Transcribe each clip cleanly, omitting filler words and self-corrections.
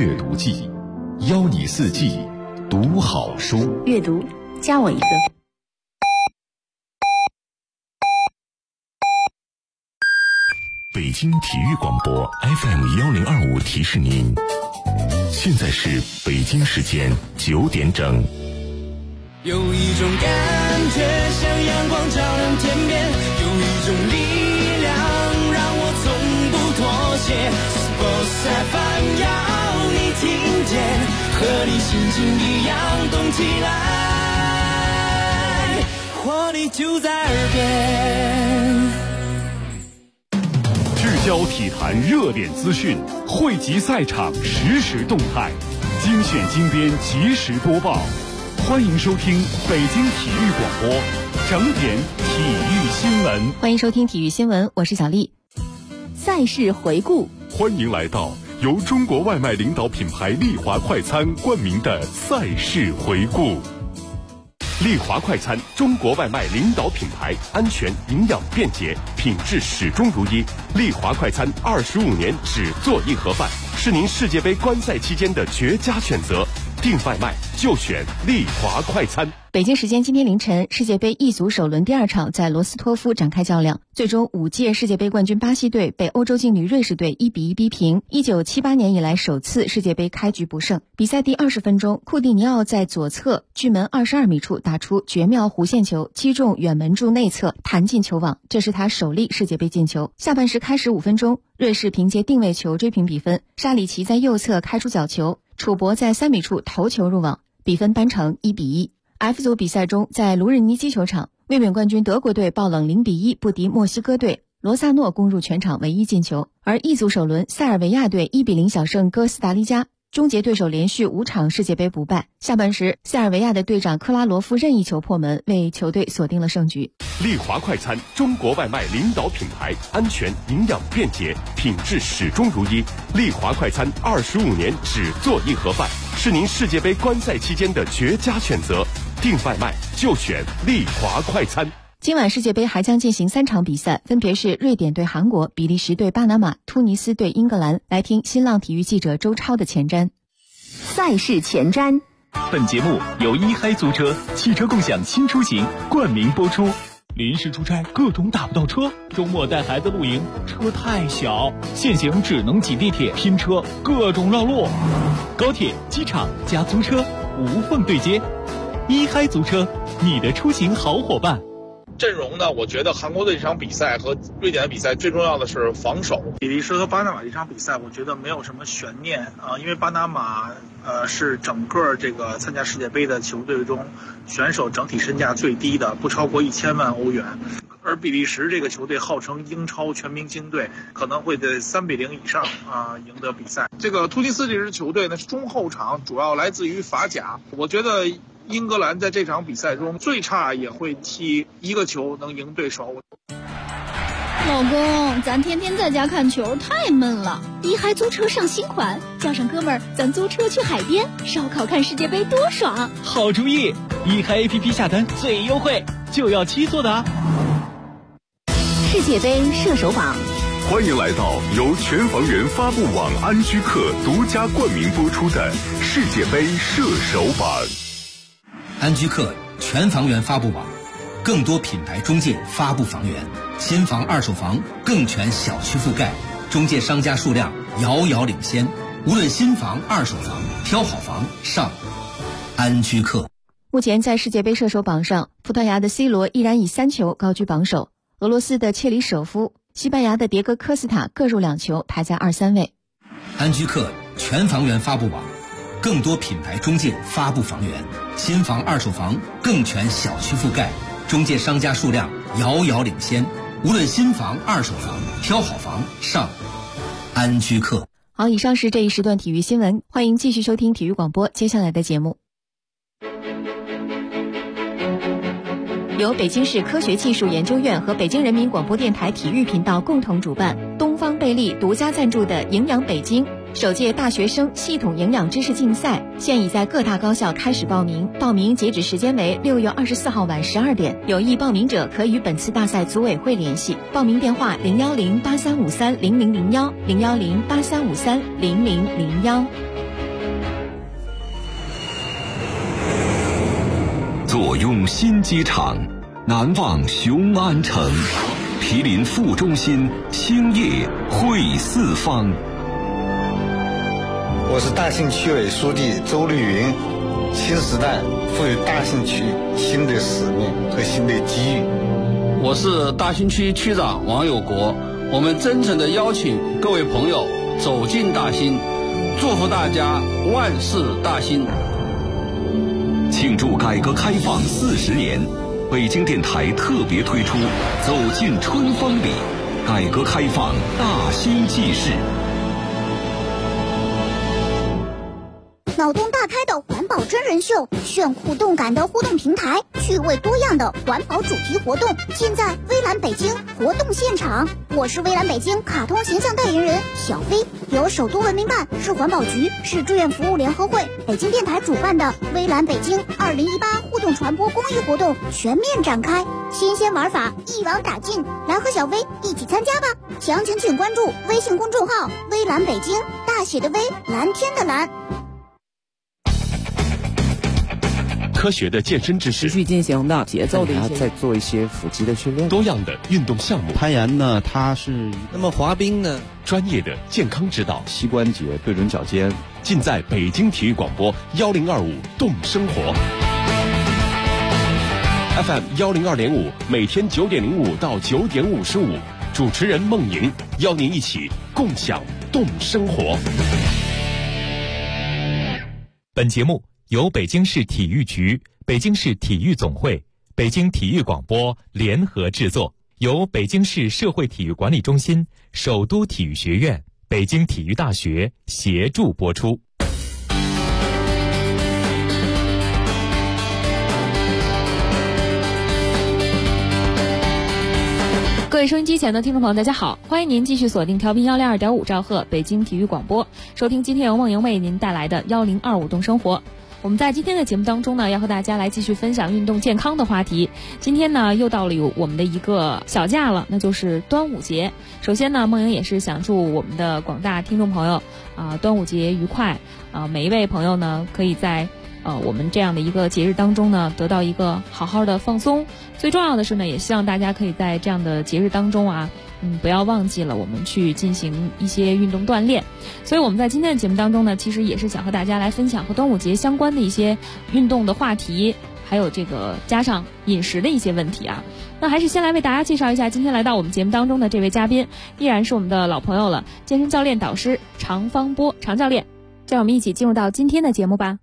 阅读季，邀你四季读好书。 阅读，加我一个。 北京体育广播 FM1025 提示您，现在是北京时间9点整。 有一种感觉像阳光照亮天边，有一种力量让我从不妥协。Sports FM 要你听见，和你心情一样动起来，活力就在耳边。 聚焦体坛热点资讯，汇集赛场实时动态，精选精编及时播报。欢迎收听北京体育广播整点体育新闻。 欢迎收听体育新闻，我是小丽。赛事回顾， 欢迎来到由中国外卖领导品牌丽华快餐冠名的赛事回顾。丽华快餐，中国外卖领导品牌，安全、营养、便捷，品质始终如一。丽华快餐25年只做一盒饭，是您世界杯观赛期间的绝佳选择。订外卖就选丽华快餐。 北京时间今天凌晨，世界杯 E 组首轮第2场在罗斯托夫展开较量，最终5届世界杯冠军巴西队被欧洲劲旅瑞士队1-1逼平，1978年以来首次世界杯开局不胜。比赛第20分钟，库蒂尼奥在左侧距门22米处打出绝妙弧线球，击中远门柱内侧，弹进球网，这是他首粒世界杯进球。下半时开始5分钟，瑞士凭借定位球追平比分，沙里奇在右侧开出角球，楚博在3米处头球入网，比分扳成1-1。F 组比赛中，在卢日尼基球场，卫冕冠军德国队爆冷0-1不敌墨西哥队，罗萨诺攻入全场唯一进球。而 E 组首轮，塞尔维亚队1-0小胜哥斯达黎加，终结对手连续5场世界杯不败。下半时，塞尔维亚的队长克拉罗夫任意球破门，为球队锁定了胜局。 丽华快餐，中国外卖领导品牌，安全、营养、便捷，品质始终如一。丽华快餐25年只做一盒饭，是您世界杯观赛期间的绝佳选择。订外卖就选丽华快餐。 今晚世界杯还将进行3场比赛，分别是瑞典对韩国、比利时对巴拿马、突尼斯对英格兰。来听新浪体育记者周超的前瞻。赛事前瞻。 本节目由一嗨租车汽车共享新出行冠名播出。临时出差各种打不到车，周末带孩子露营车太小，现行只能挤地铁拼车，各种绕路。高铁、机场加租车无缝对接，一嗨租车，你的出行好伙伴。 阵容呢，我觉得韩国队这场比赛和瑞典的比赛最重要的是防守。比利时和巴拿马这场比赛，我觉得没有什么悬念啊，因为巴拿马是整个这个参加世界杯的球队中选手整体身价最低的，不超过1000万欧元。而比利时这个球队号称英超全明星队，可能会在3-0以上赢得比赛。这个突尼斯这支球队呢是中后场，主要来自于法甲。我觉得英格兰在这场比赛中最差也会踢1个球能赢对手。 老公，咱天天在家看球太闷了，一嗨租车上新款，叫上哥们儿，咱租车去海边烧烤看世界杯多爽！ 好主意，一嗨 APP 下单最优惠，就要7座的啊！ 世界杯射手榜， 欢迎来到由全房源发布网安居客独家冠名播出的世界杯射手榜。 安居客全房源发布网，更多品牌中介发布房源，新房、二手房更全小区覆盖，中介商家数量遥遥领先。无论新房、二手房，挑好房上安居客。 目前在世界杯射手榜上，葡萄牙的 C 罗依然以3球高居榜首，俄罗斯的切里舍夫、西班牙的迭戈科斯塔各入2球，排在2、3位。 安居客全房源发布网，更多品牌中介发布房源，新房、二手房更全小区覆盖，中介商家数量遥遥领先。无论新房、二手房，挑好房上安居客。 好，以上是这一时段体育新闻，欢迎继续收听体育广播接下来的节目。由北京市科学技术研究院和北京人民广播电台体育频道共同主办，东方贝利独家赞助的营养北京首届大学生系统营养知识竞赛现已在各大高校开始报名，报名截止时间为6月24号晚12点，有意报名者可与本次大赛组委会联系，报名电话01083530001，01083530001。 坐拥新机场，难忘雄安城，毗邻副中心，兴业汇四方。 我是大兴区委书记周绿云。新时代赋予大兴区新的使命和新的机遇。 我是大兴区区长王有国。我们真诚地邀请各位朋友走进大兴，祝福大家万事大兴。 庆祝改革开放40年，北京电台特别推出《走进春风里》，改革开放大兴纪事。 脑洞大开的环保真人秀，炫酷动感的互动平台，趣味多样的环保主题活动，尽在微蓝北京活动现场。我是微蓝北京卡通形象代言人小飞，由首都文明办、市环保局、市志愿服务联合会、北京电台主办的微蓝北京2018互动传播公益活动全面展开，新鲜玩法一网打尽，来和小飞一起参加吧！详情请关注微信公众号微蓝北京，大写的微，蓝天的蓝。 科学的健身知识， 持续进行的节奏的一些， 再做一些腹肌的训练， 多样的运动项目。 攀岩呢，它是那么滑冰呢， 专业的健康指导， 膝关节对准脚尖， 尽在北京体育广播1025动生活 FM 102.5，每天9点05到9点55，主持人孟莹邀您一起共享动生活。 本节目由北京市体育局、北京市体育总会、北京体育广播联合制作，由北京市社会体育管理中心、首都体育学院、北京体育大学协助播出。 各位收音机前的听众朋友，大家好，欢迎您继续锁定调频102.5兆赫北京体育广播，收听今天由孟莹为您带来的1025动生活。我们在今天的节目当中呢，要和大家来继续分享运动健康的话题。今天呢，又到了我们的一个小假了，那就是端午节。首先呢，孟莹也是想祝我们的广大听众朋友端午节愉快每一位朋友呢，可以在我们这样的一个节日当中呢，得到一个好好的放松。最重要的是呢，也希望大家可以在这样的节日当中不要忘记了我们去进行一些运动锻炼。所以我们在今天的节目当中呢，其实也是想和大家来分享和端午节相关的一些运动的话题，还有这个加上饮食的一些问题那还是先来为大家介绍一下今天来到我们节目当中的这位嘉宾，依然是我们的老朋友了，健身教练导师常方波常教练。让我们一起进入到今天的节目吧。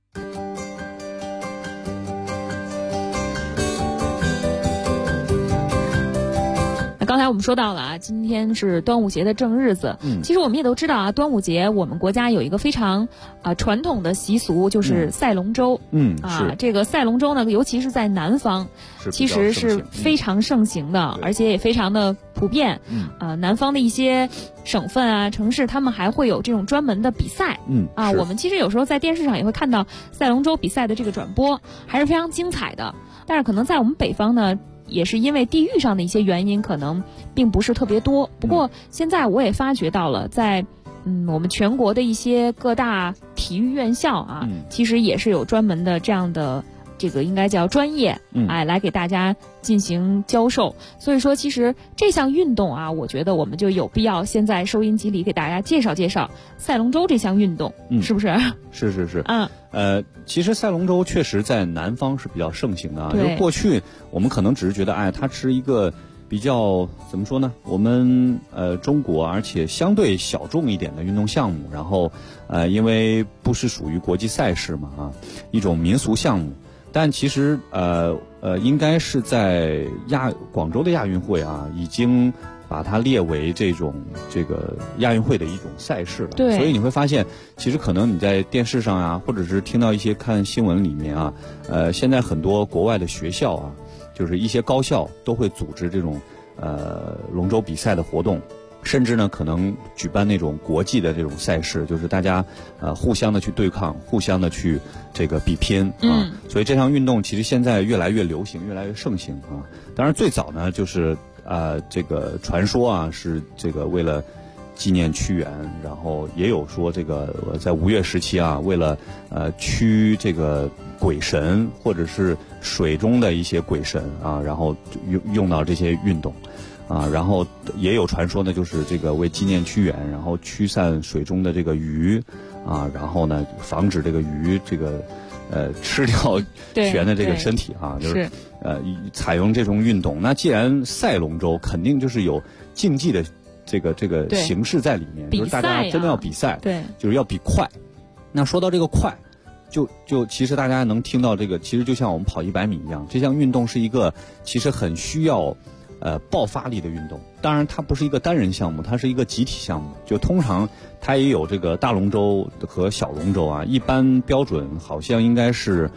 刚才我们说到了今天是端午节的正日子。其实我们也都知道端午节我们国家有一个非常传统的习俗，就是赛龙舟。这个赛龙舟呢，尤其是在南方，其实是非常盛行的，而且也非常的普遍。南方的一些省份城市，他们还会有这种专门的比赛。我们其实有时候在电视上也会看到赛龙舟比赛的这个转播，还是非常精彩的。但是可能在我们北方呢，也是因为地域上的一些原因，可能并不是特别多。不过现在我也发觉到了，在我们全国的一些各大体育院校其实也是有专门的这样的这个应该叫专业来给大家进行教授。所以说其实这项运动我觉得我们就有必要现在收音机里给大家介绍介绍赛龙舟这项运动，是不是？ 是。其实赛龙舟确实在南方是比较盛行的因为过去我们可能只是觉得它是一个比较怎么说呢，我们中国而且相对小众一点的运动项目，然后因为不是属于国际赛事嘛一种民俗项目。但其实应该是在广州的亚运会已经把它列为这个亚运会的一种赛事了。 对， 所以你会发现，其实可能你在电视上或者是听到一些看新闻里面现在很多国外的学校就是一些高校都会组织这种龙舟比赛的活动。甚至呢，可能举办那种国际的这种赛事，就是大家互相的去对抗，互相的去这个比拼所以这项运动其实现在越来越流行，越来越盛行当然最早呢，就是这个传说是这个为了纪念屈原，然后也有说这个在吴越时期啊，为了驱这个鬼神或者是水中的一些鬼神啊，然后用到这些运动。然后也有传说呢，就是这个为纪念屈原，然后驱散水中的这个鱼，然后呢防止这个鱼这个吃掉屈原的这个身体啊，就是采用这种运动。那既然赛龙舟肯定就是有竞技的这个形式在里面，就是大家真的要比赛， 对， 就是要比快。那说到这个快，就其实大家能听到这个，其实就像我们跑100米一样，这项运动是一个其实很需要爆发力的运动。当然它不是一个单人项目，它是一个集体项目，就通常它也有这个大龙舟和小龙舟啊，一般标准好像应该是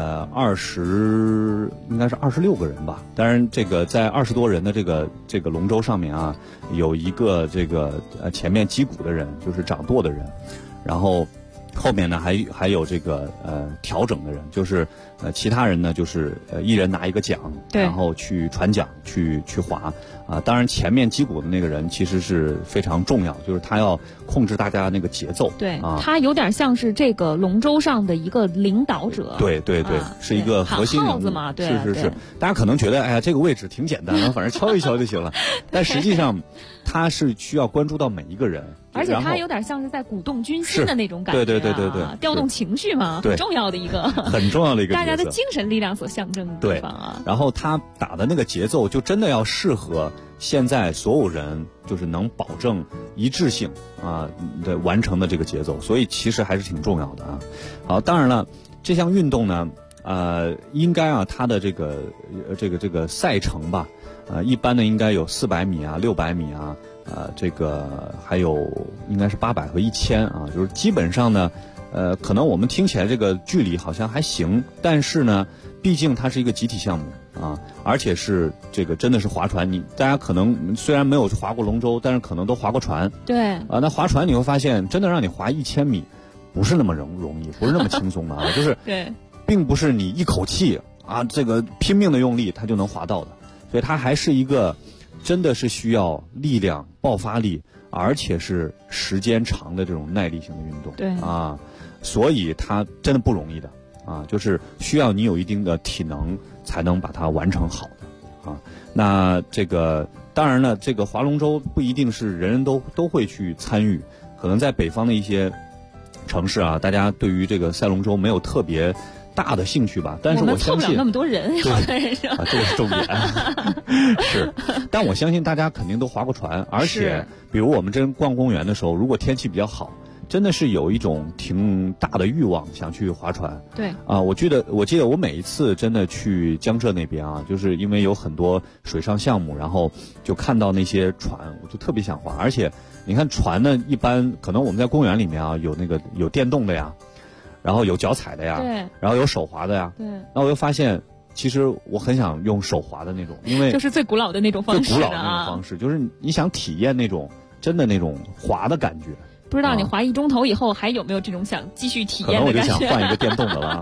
26个人吧。当然这个在20多人的这个龙舟上面啊，有一个这个前面击鼓的人，就是掌舵的人，然后后面呢还有这个调整的人，就是其他人呢就是一人拿一个奖，然后去传奖去划啊。当然前面击鼓的那个人其实是非常重要，就是他要控制大家那个节奏。 对啊， 他有点像是这个龙舟上的一个领导者。 对，是一个核心人物。 喊号子嘛，对， 是。大家可能觉得哎呀这个位置挺简单的，反正敲一敲就行了，但实际上他是需要关注到每一个人。 而且他有点像是在鼓动军心的那种感觉， 对， 调动情绪嘛，很重要的一个， 很重要的一个大家的精神力量所象征的地方啊。 然后他打的那个节奏就真的要适合现在所有人，就是能保证一致性的完成的这个节奏，所以其实还是挺重要的啊。好，当然了，这项运动呢，应该它的这个赛程吧，一般呢应该有400米啊、600米啊。这个还有应该是800和1000啊，就是基本上呢，可能我们听起来这个距离好像还行，但是呢，毕竟它是一个集体项目啊，而且是这个真的是划船。大家可能虽然没有划过龙舟，但是可能都划过船。 对。 那划船你会发现，真的让你划1000米，不是那么容易，不是那么轻松的啊，就是对， 并不是你一口气这个拼命的用力它就能划到的，所以它还是一个。真的是需要力量、爆发力，而且是时间长的这种耐力型的运动。 对所以它真的不容易的就是需要你有一定的体能才能把它完成好的那这个当然了，这个划龙舟不一定是人人都会去参与，可能在北方的一些城市大家对于这个赛龙舟没有特别大的兴趣吧，但是我相信凑不了那么多人， 这个是重点是，但我相信大家肯定都划过船，而且比如我们真逛公园的时候，如果天气比较好，真的是有一种挺大的欲望想去划船。 对我记得我每一次真的去江浙那边就是因为有很多水上项目，然后就看到那些船，我就特别想划。而且你看船呢，一般可能我们在公园里面有电动的呀。然后有脚踩的呀， 对， 然后有手划的呀， 对。 然后我又发现，其实我很想用手划的那种，因为就是最古老的那种方式， 最古老的那种方式，就是你想体验那种真的那种划的感觉。 不知道你划1钟头以后还有没有这种想继续体验的感觉？ 可能我就想换一个电动的了。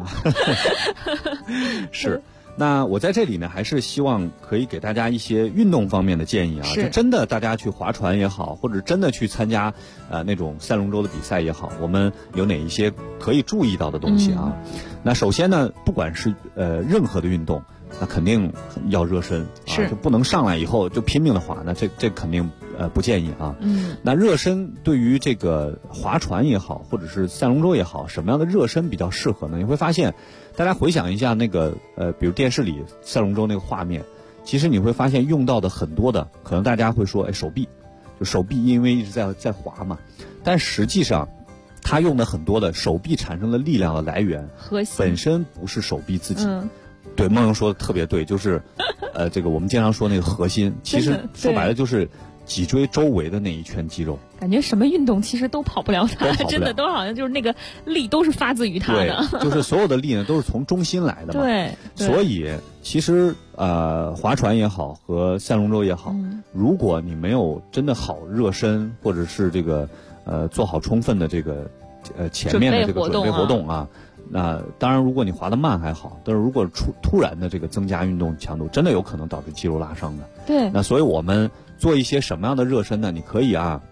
是。那我在这里呢，还是希望可以给大家一些运动方面的建议就真的大家去划船也好，或者真的去参加那种赛龙舟的比赛也好，我们有哪一些可以注意到的东西那首先呢，不管是任何的运动，那肯定要热身就不能上来以后就拼命的划，那这肯定不建议那热身对于这个划船也好，或者是赛龙舟也好，什么样的热身比较适合呢？你会发现，大家回想一下那个比如电视里赛龙舟那个画面，其实你会发现用到的很多的，可能大家会说手臂，就手臂因为一直在划嘛，但实际上它用的很多的手臂产生的力量的来源本身不是手臂自己。对，梦莹说的特别对，就是这个我们经常说那个核心，其实说白了就是脊椎周围的那一圈肌肉。 感觉什么运动其实都跑不了它，真的都好像就是那个力都是发自于它的。 对，就是所有的力呢都是从中心来的嘛。 对。 所以其实划船也好和赛龙舟也好，如果你没有真的好热身，或者是这个做好充分的这个前面的这个准备活动那当然，如果你划得慢还好，但是如果突然的这个增加运动强度，真的有可能导致肌肉拉伤的。 对。 那所以我们做一些什么样的热身呢？你可以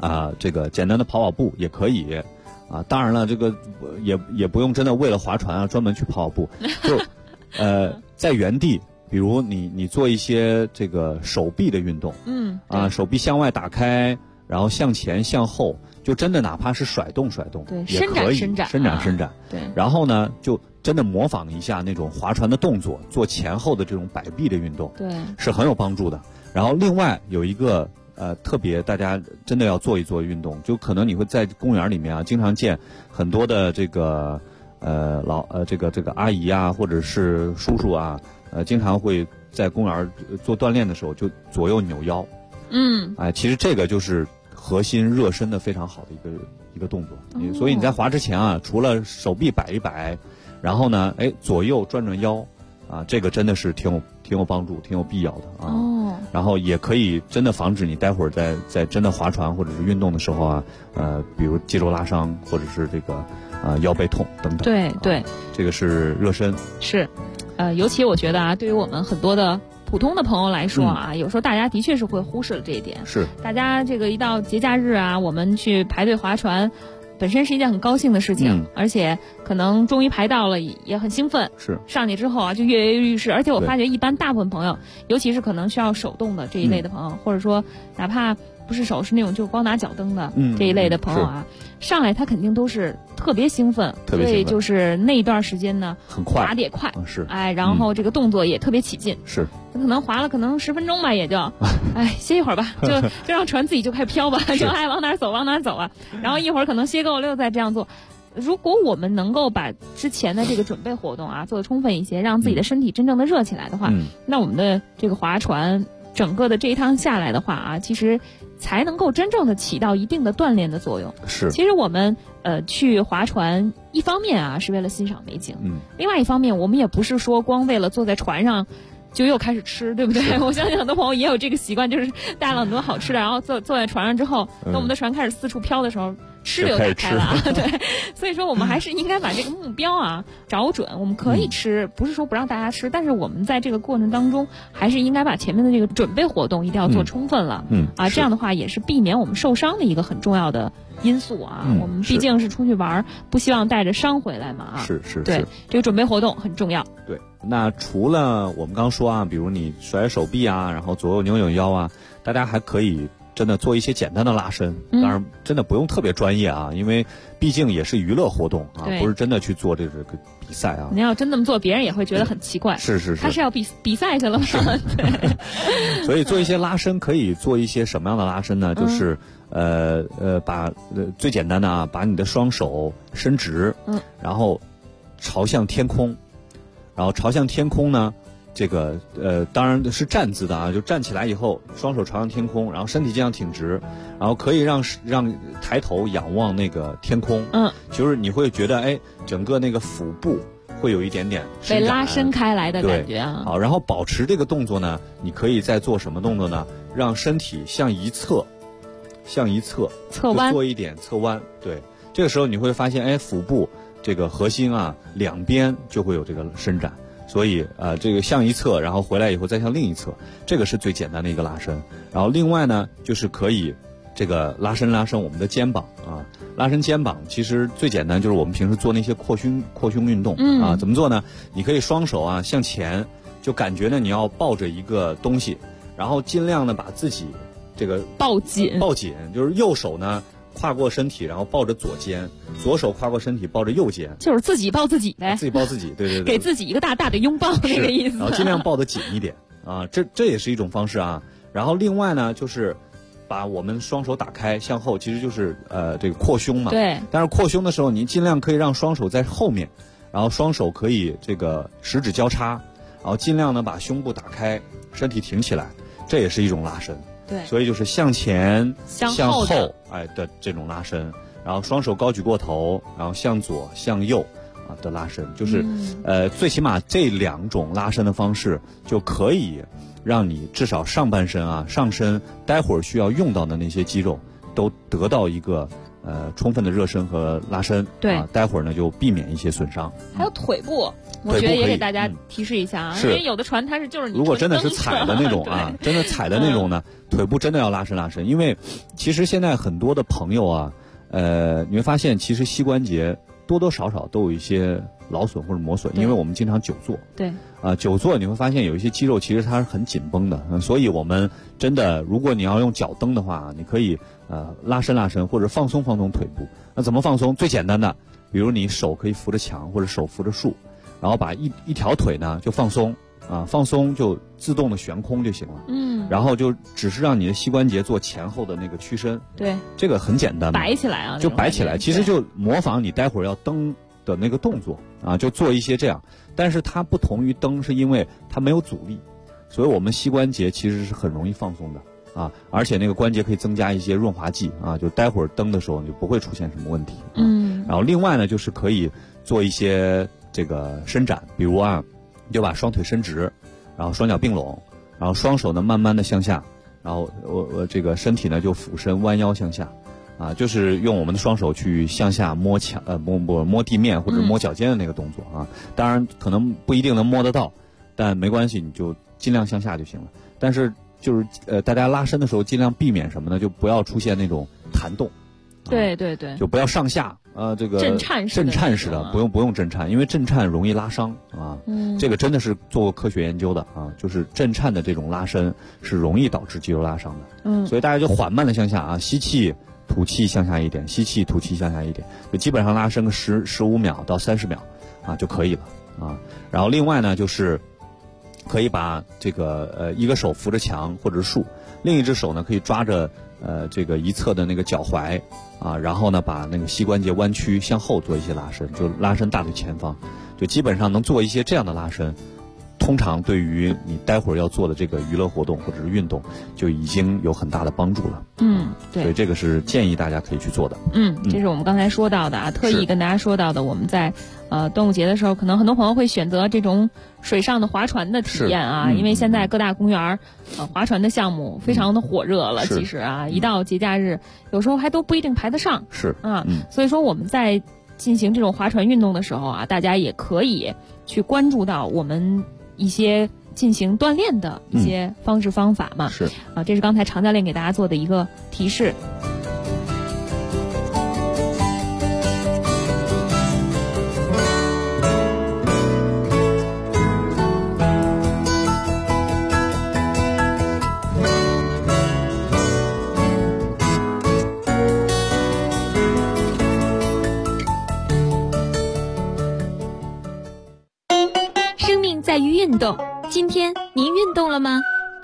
这个简单的跑步也可以当然了，这个也不用真的为了划船专门去跑步，就在原地，比如你做一些这个手臂的运动，手臂向外打开，然后向前向后，就真的哪怕是甩动， 对， 也可以伸展， 对，然后呢就真的模仿一下那种划船的动作，做前后的这种摆臂的运动， 对， 是很有帮助的。然后另外有一个特别大家真的要做一做运动，就可能你会在公园里面经常见很多的这个这个阿姨或者是叔叔经常会在公园做锻炼的时候就左右扭腰，其实这个就是核心热身的非常好的一个动作，所以你在划之前除了手臂摆一摆，然后呢左右转转腰这个真的是挺有帮助，挺有必要的然后也可以真的防止你待会儿在真的划船或者是运动的时候比如肌肉拉伤或者是这个腰背痛等等。 对， 这个是热身。 是，尤其我觉得对于我们很多的普通的朋友来说有时候大家的确是会忽视了这一点。 是， 大家这个一到节假日我们去排队划船，本身是一件很高兴的事情，而且可能终于排到了，也很兴奋。 是， 上去之后就跃跃欲试。而且我发觉一般大部分朋友，尤其是可能需要手动的这一类的朋友，或者说哪怕不是手，是那种就是光拿脚蹬的这一类的朋友上来他肯定都是特别兴奋，所以就是那一段时间呢， 很快， 划得也快， 是， 然后这个动作也特别起劲， 是， 可能划了10分钟吧，也就，歇一会儿吧，就让船自己就开始飘吧，就往哪儿走然后一会儿可能歇够了又再这样做。如果我们能够把之前的这个准备活动做得充分一些，让自己的身体真正的热起来的话，那我们的这个划船整个的这一趟下来的话其实才能够真正的起到一定的锻炼的作用。 是， 其实我们去划船，一方面是为了欣赏美景，另外一方面我们也不是说光为了坐在船上就又开始吃，对不对？我相信很多朋友也有这个习惯，就是带了很多好吃的，然后坐在船上之后，等我们的船开始四处飘的时候，吃的又打开了对，所以说我们还是应该把这个目标找准。我们可以吃，不是说不让大家吃，但是我们在这个过程当中，还是应该把前面的这个准备活动一定要做充分了。这样的话也是避免我们受伤的一个很重要的因素我们毕竟是出去玩，不希望带着伤回来嘛是， 对，这个准备活动很重要。 对，那除了我们刚说比如你甩手臂然后左右扭腰大家还可以真的做一些简单的拉伸，当然真的不用特别专业因为毕竟也是娱乐活动不是真的去做这个比赛你要真那么做，别人也会觉得很奇怪。 是， 他是要比赛去了吗？ 对，所以做一些拉伸，可以做一些什么样的拉伸呢？就是把最简单的把你的双手伸直，然后朝向天空，然后朝向天空呢。这个当然是站姿的就站起来以后，双手朝向天空，然后身体这样挺直，然后可以让抬头仰望那个天空。就是你会觉得整个那个腹部会有一点点被拉伸开来的感觉好，然后保持这个动作呢，你可以再做什么动作呢？让身体向一侧侧弯， 做一点侧弯。对，这个时候你会发现腹部这个核心两边就会有这个伸展。所以这个向一侧，然后回来以后再向另一侧，这个是最简单的一个拉伸。然后另外呢，就是可以这个拉伸我们的肩膀拉伸肩膀其实最简单，就是我们平时做那些扩胸运动怎么做呢？你可以双手向前，就感觉呢你要抱着一个东西，然后尽量呢把自己这个抱紧， 就是右手呢跨过身体，然后抱着左肩，左手跨过身体抱着右肩， 就是自己抱自己呗， 自己抱自己，对， 给自己一个大大的拥抱那个意思， 然后尽量抱得紧一点这也是一种方式然后另外呢，就是把我们双手打开向后，其实就是这个扩胸嘛。 对。 但是扩胸的时候，你尽量可以让双手在后面，然后双手可以这个十指交叉，然后尽量呢把胸部打开，身体挺起来，这也是一种拉伸。 对。 所以就是向前、 向后的这种拉伸，然后双手高举过头，然后向左、向右的拉伸，就是最起码这2种拉伸的方式就可以让你至少上半身上身待会儿需要用到的那些肌肉都得到一个充分的热身和拉伸， 对， 待会儿呢就避免一些损伤。 还有腿部，我觉得也给大家提示一下啊，因为有的船它是就是你如果真的是踩的那种啊，真的踩的那种呢，腿部真的要拉伸拉伸，因为其实现在很多的朋友啊，你会发现其实膝关节多多少少都有一些劳损或者磨损，因为我们经常久坐。 对。 久坐你会发现有一些肌肉其实它是很紧绷的，所以我们真的如果你要用脚蹬的话，你可以拉伸拉伸或者放松放松腿部。那怎么放松？最简单的，比如你手可以扶着墙或者手扶着树，然后把一条腿呢就放松放松就自动的悬空就行了。然后就只是让你的膝关节做前后的那个屈伸。 对， 这个很简单， 摆起来啊， 就摆起来，其实就模仿你待会儿要蹬的那个动作就做一些这样。但是它不同于蹬，是因为它没有阻力，所以我们膝关节其实是很容易放松的而且那个关节可以增加一些润滑剂就待会儿蹬的时候你就不会出现什么问题。然后另外呢，就是可以做一些这个伸展，比如你就把双腿伸直，然后双脚并拢，然后双手呢慢慢的向下，然后我这个身体呢就俯身弯腰向下。就是用我们的双手去向下摸摸地面或者摸脚尖的那个动作当然可能不一定能摸得到，但没关系，你就尽量向下就行了。但是就是大家拉伸的时候尽量避免什么呢？就不要出现那种弹动。 对对对， 就不要上下这个震颤式的，不用震颤，因为震颤容易拉伤这个真的是做过科学研究的就是震颤的这种拉伸是容易导致肌肉拉伤的。所以大家就缓慢的向下吸气。吐气向下一点，吸气吐气向下一点，就基本上拉伸个15秒到30秒就可以了然后另外呢，就是可以把这个一个手扶着墙或者树，另一只手呢可以抓着这个一侧的那个脚踝然后呢把那个膝关节弯曲向后做一些拉伸，就拉伸大腿前方，就基本上能做一些这样的拉伸。通常对于你待会儿要做的这个娱乐活动或者是运动，就已经有很大的帮助了。 对， 所以这个是建议大家可以去做的。 这是我们刚才说到的特意跟大家说到的，我们在端午节的时候，可能很多朋友会选择这种水上的划船的体验因为现在各大公园划船的项目非常的火热了。其实一到节假日，有时候还都不一定排得上。所以说我们在进行这种划船运动的时候大家也可以去关注到我们一些进行锻炼的一些方式方法嘛。这是刚才常教练给大家做的一个提示。 在于运动，今天您运动了吗？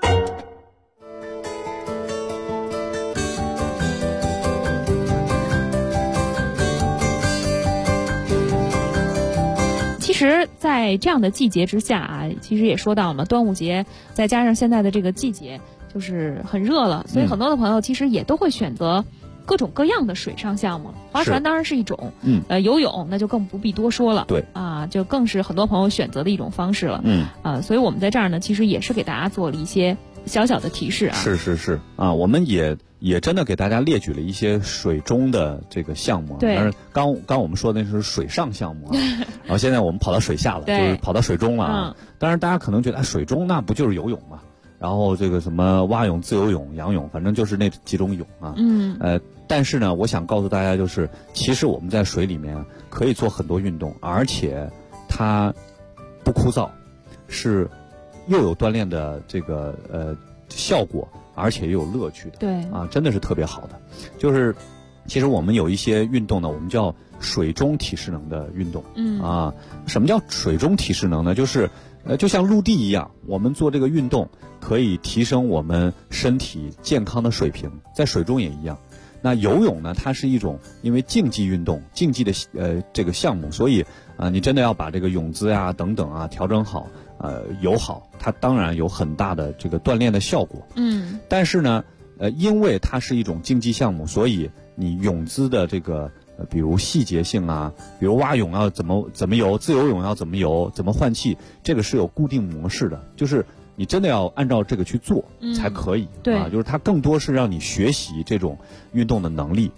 其实在这样的季节之下其实也说到了端午节，再加上现在的这个季节就是很热了，所以很多的朋友其实也都会选择各种各样的水上项目，划船当然是一种，游泳那就更不必多说了， 对就更是很多朋友选择的一种方式了，所以我们在这儿呢，其实也是给大家做了一些小小的提示是我们也真的给大家列举了一些水中的这个项目， 对， 但是刚我们说的那是水上项目然后现在我们跑到水下了，就是跑到水中了当然大家可能觉得水中那不就是游泳吗？然后这个什么蛙泳、自由泳、仰泳，反正就是那几种泳但是呢，我想告诉大家，就是其实我们在水里面可以做很多运动，而且它不枯燥，是又有锻炼的这个效果，而且又有乐趣的。 对真的是特别好的。就是其实我们有一些运动呢，我们叫水中体适能的运动。什么叫水中体适能呢？就是就像陆地一样，我们做这个运动可以提升我们身体健康的水平，在水中也一样。那游泳呢，它是一种因为竞技运动、竞技的这个项目，所以你真的要把这个泳姿等等调整好，游好，它当然有很大的这个锻炼的效果。但是呢，因为它是一种竞技项目，所以你泳姿的这个比如细节性比如蛙泳要怎么游，自由泳要怎么游，怎么换气，这个是有固定模式的，就是你真的要按照这个去做才可以。 对就是它更多是让你学习这种运动的能力。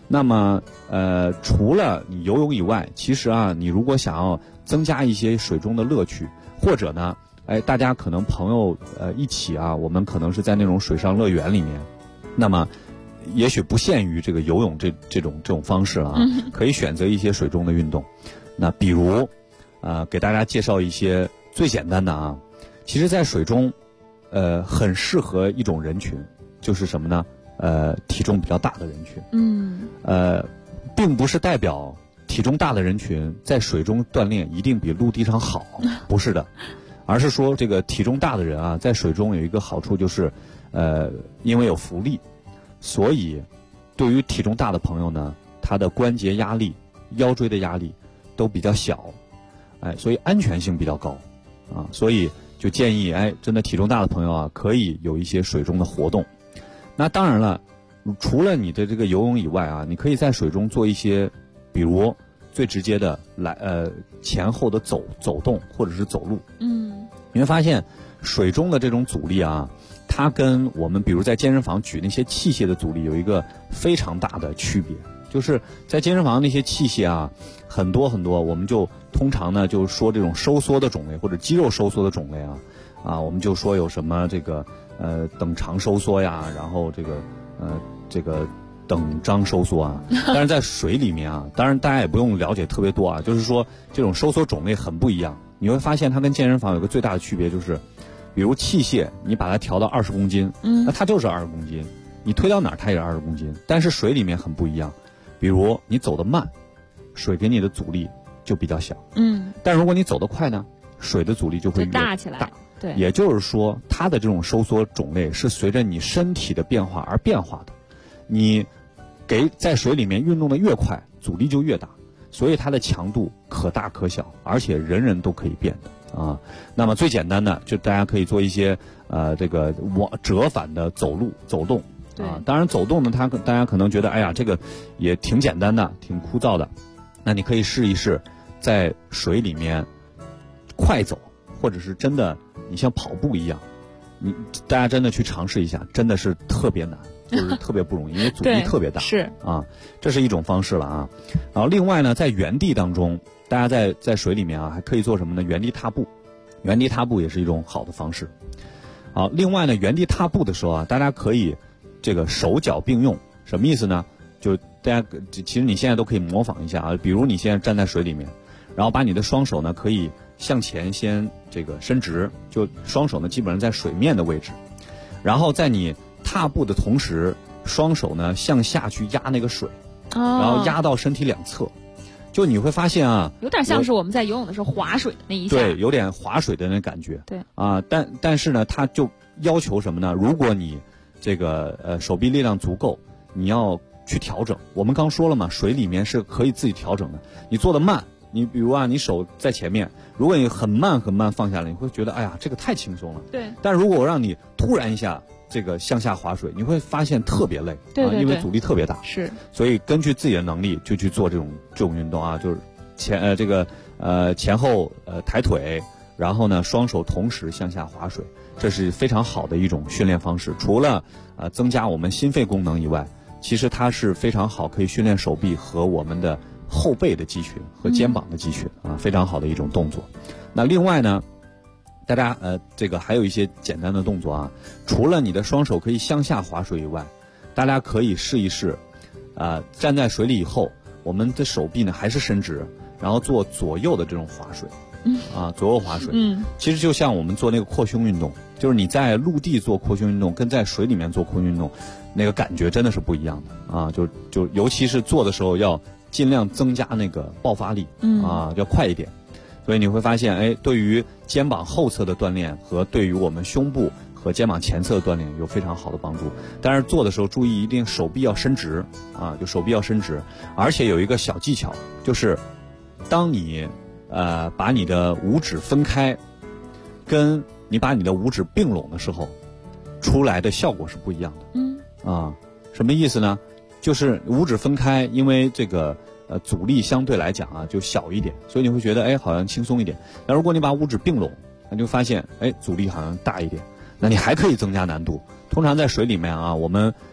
那么除了你游泳以外，其实啊，你如果想要增加一些水中的乐趣，或者呢，大家可能朋友一起啊，我们可能是在那种水上乐园里面，那么也许不限于这个游泳这种方式啊，可以选择一些水中的运动。那比如给大家介绍一些最简单的啊，其实在水中很适合一种人群，就是什么呢？体重比较大的人群。并不是代表体重大的人群在水中锻炼一定比陆地上好，不是的，而是说这个体重大的人啊，在水中有一个好处就是，因为有浮力，所以对于体重大的朋友呢，他的关节压力、腰椎的压力都比较小，所以安全性比较高，啊，所以就建议真的体重大的朋友啊，可以有一些水中的活动。那当然了，除了你的这个游泳以外啊，你可以在水中做一些，比如最直接的前后的走动或者是走路。你会发现水中的这种阻力啊，它跟我们比如在健身房举那些器械的阻力有一个非常大的区别，就是在健身房那些器械啊，很多，我们就通常呢就说这种收缩的种类或者肌肉收缩的种类啊，我们就说有什么这个等长收缩呀，然后这个等张收缩啊，但是在水里面啊，当然大家也不用了解特别多啊，就是说这种收缩种类很不一样。你会发现它跟健身房有个最大的区别就是，比如器械你把它调到20公斤，那它就是20公斤，你推到哪儿它也是20公斤。但是水里面很不一样，比如你走得慢，水给你的阻力就比较小，但如果你走得快呢，水的阻力就会越大起来。对， 也就是说它的这种收缩种类是随着你身体的变化而变化的。你在水里面运动的越快，阻力就越大，所以它的强度可大可小，而且人人都可以变的啊。那么最简单的，就大家可以做一些这个折返的走动啊。当然走动呢，大家可能觉得这个也挺简单的，挺枯燥的。那你可以试一试在水里面快走，或者是真的你像跑步一样，大家真的去尝试一下，真的是特别难。就是特别不容易，因为阻力特别大。 是啊，这是一种方式了啊。然后另外呢，在原地当中，大家在水里面啊，还可以做什么呢？原地踏步，原地踏步也是一种好的方式。好，另外呢，原地踏步的时候啊，大家可以这个手脚并用，什么意思呢？就大家其实你现在都可以模仿一下啊，比如你现在站在水里面，然后把你的双手呢可以向前先这个伸直，就双手呢基本上在水面的位置，然后在你踏步的同时，双手呢向下去压那个水，然后压到身体两侧，就你会发现啊， 有点像是我们在游泳的时候划水的那一下， 对，有点划水的那感觉， 对啊，但是呢，它就要求什么呢？如果你这个手臂力量足够，你要去调整。我们刚说了嘛，水里面是可以自己调整的。你做得慢，你比如你手在前面，如果你很慢放下来，你会觉得这个太轻松了。 对。 但如果我让你突然一下这个向下划水，你会发现特别累， 对， 因为阻力特别大。 是。 所以根据自己的能力就去做这种运动啊，就是前后抬腿，然后呢双手同时向下划水，这是非常好的一种训练方式。除了增加我们心肺功能以外，其实它是非常好，可以训练手臂和我们的后背的肌群和肩膀的肌群非常好的一种动作。那另外呢，大家这个还有一些简单的动作啊，除了你的双手可以向下划水以外，大家可以试一试站在水里以后，我们的手臂呢还是伸直，然后做左右的这种划水。左右划水，其实就像我们做那个扩胸运动，就是你在陆地做扩胸运动跟在水里面做扩胸运动，那个感觉真的是不一样的啊！就尤其是做的时候要尽量增加那个爆发力，要快一点。所以你会发现，对于肩膀后侧的锻炼和对于我们胸部和肩膀前侧的锻炼有非常好的帮助。但是做的时候注意一定手臂要伸直就手臂要伸直，而且有一个小技巧，就是当你把你的五指分开，跟你把你的五指并拢的时候，出来的效果是不一样的。什么意思呢？就是五指分开，因为这个阻力相对来讲就小一点，所以你会觉得好像轻松一点。但如果你把五指并拢，那就发现阻力好像大一点。那你还可以增加难度。通常在水里面我们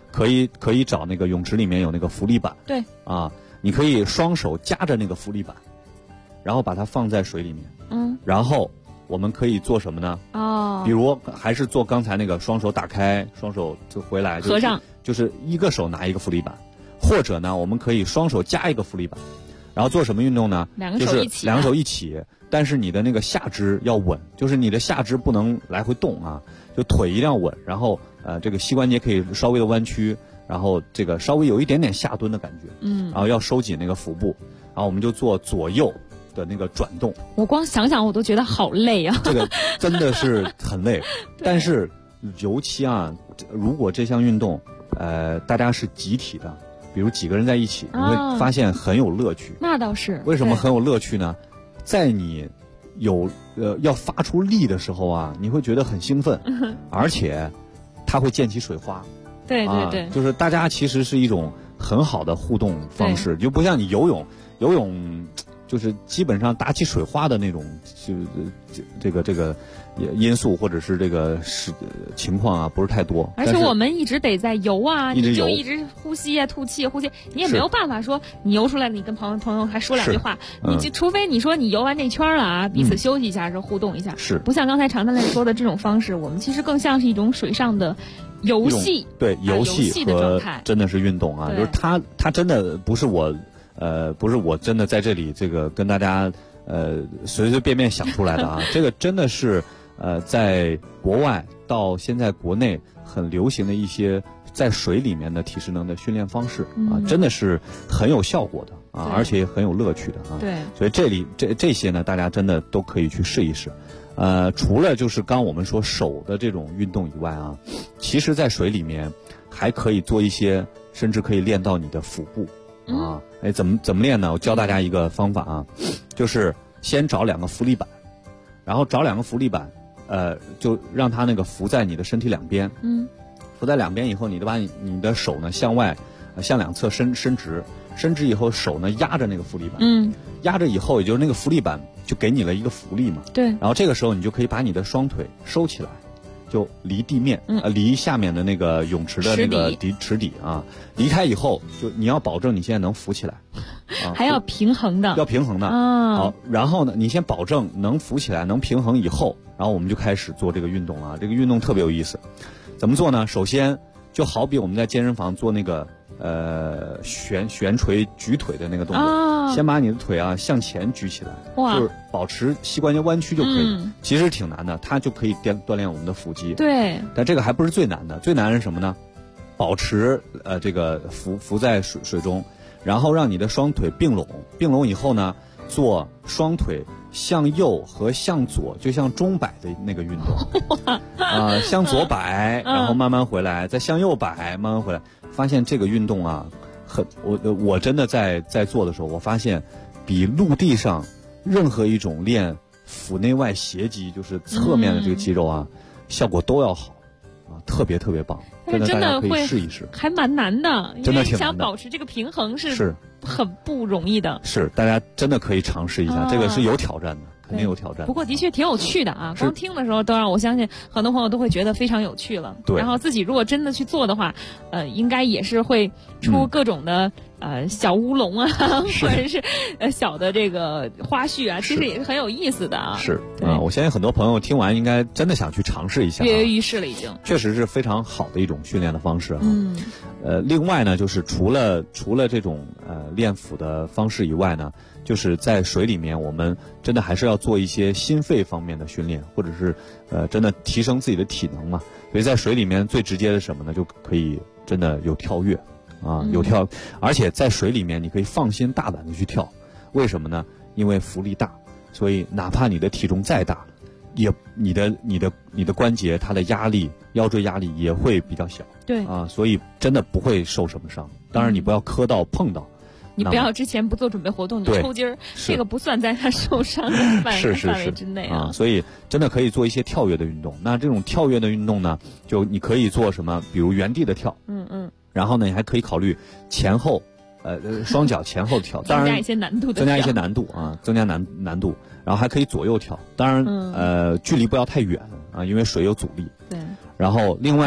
可以找那个泳池里面有那个浮力板， 对， 啊，你可以双手夹着那个浮力板，然后把它放在水里面，然后我们可以做什么呢？比如还是做刚才那个双手打开，双手就回来， 合上， 就是一个手拿一个浮力板，或者呢，我们可以双手夹一个浮力板，然后做什么运动呢？就是两个手一起，但是你的那个下肢要稳，就是你的下肢不能来回动啊，就腿一定要稳，然后这个膝关节可以稍微的弯曲，然后这个稍微有一点点下蹲的感觉，然后要收紧那个腹部，然后我们就做左右的那个转动。 我光想想我都觉得好累啊！ 这个真的是很累，但是尤其啊，如果这项运动，大家是集体的，比如几个人在一起，你会发现很有乐趣。 那倒是。 为什么很有乐趣呢？在你要发出力的时候啊，你会觉得很兴奋，而且它会溅起水花。 对对对， 就是大家其实是一种很好的互动方式，就不像你游泳就是基本上打起水花的那种，这个因素或者是这个情况啊，不是太多。 而且我们一直得在游啊，你就一直呼吸啊，吐气呼吸，你也没有办法说你游出来，你跟朋友还说两句话，你除非你说你游完这圈了啊，彼此休息一下，是互动一下， 是不像刚才常教练说的这种方式，我们其实更像是一种水上的游戏， 对游戏的状态， 真的是运动啊，就是它真的不是我。不是我真的在这里这个跟大家随随便便想出来的啊，这个真的是在国外到现在国内很流行的一些在水里面的体适能的训练方式啊，真的是很有效果的啊，而且很有乐趣的啊。 对， 所以这些呢，大家真的都可以去试一试。除了就是刚我们说手的这种运动以外啊，其实在水里面还可以做一些，甚至可以练到你的腹部。啊，怎么练呢？我教大家一个方法啊，就是先找两个浮力板，然后找两个浮力板，就让它那个浮在你的身体两边，浮在两边以后，你就把你的手呢向外，向两侧伸直以后，手呢压着那个浮力板，压着以后，也就是那个浮力板就给你了一个浮力嘛， 对， 然后这个时候你就可以把你的双腿收起来。就离地面，离下面的那个泳池的那个池底啊，离开以后，就你要保证你现在能浮起来， 还要平衡的， 要平衡的。好，然后呢，你先保证能浮起来，能平衡以后，然后我们就开始做这个运动了。这个运动特别有意思，怎么做呢？首先，就好比我们在健身房做那个悬垂举腿的那个动作，先把你的腿啊向前举起来，就是保持膝关节弯曲就可以。其实挺难的，它就可以锻炼我们的腹肌。 对， 但这个还不是最难的，最难的是什么呢？保持这个浮在水中，然后让你的双腿并拢以后呢，做双腿向右和向左，就像钟摆的那个运动向左摆，然后慢慢回来，再向右摆，慢慢回来。发现这个运动啊，我真的在做的时候，我发现比陆地上任何一种练腹内外斜肌，就是侧面的这个肌肉啊，效果都要好啊，特别特别棒。真的大家可以试一试， 还蛮难的， 真的挺难的， 因为你想保持这个平衡是很不容易的。 是，大家真的可以尝试一下，这个是有挑战的。肯定有挑战， 不过的确挺有趣的啊！光听的时候都让我相信很多朋友都会觉得非常有趣了。 对， 然后自己如果真的去做的话，应该也是会出各种的小乌龙啊，或者是小的这个花絮啊，其实也是很有意思的啊。 是啊，我相信很多朋友听完应该真的想去尝试一下， 跃跃欲试了已经。 确实是非常好的一种训练的方式啊。另外呢，就是除了这种练腹的方式以外呢。就是在水里面，我们真的还是要做一些心肺方面的训练，或者是真的提升自己的体能嘛。所以在水里面最直接的什么呢？就可以真的有跳跃啊，有跳，而且在水里面你可以放心大胆的去跳。为什么呢？因为浮力大，所以哪怕你的体重再大，也你的关节它的压力，腰椎压力也会比较小。 对啊，所以真的不会受什么伤。当然你不要磕到碰到。 你不要之前不做准备活动你抽筋儿，这个不算在他受伤的范围之内啊。 所以真的可以做一些跳跃的运动。那这种跳跃的运动呢，就你可以做什么？比如原地的跳，然后呢，你还可以考虑前后，双脚前后跳，当然增加一些难度， 增加难度，然后还可以左右跳，当然距离不要太远啊，因为水有阻力。 对。 然后另外呢，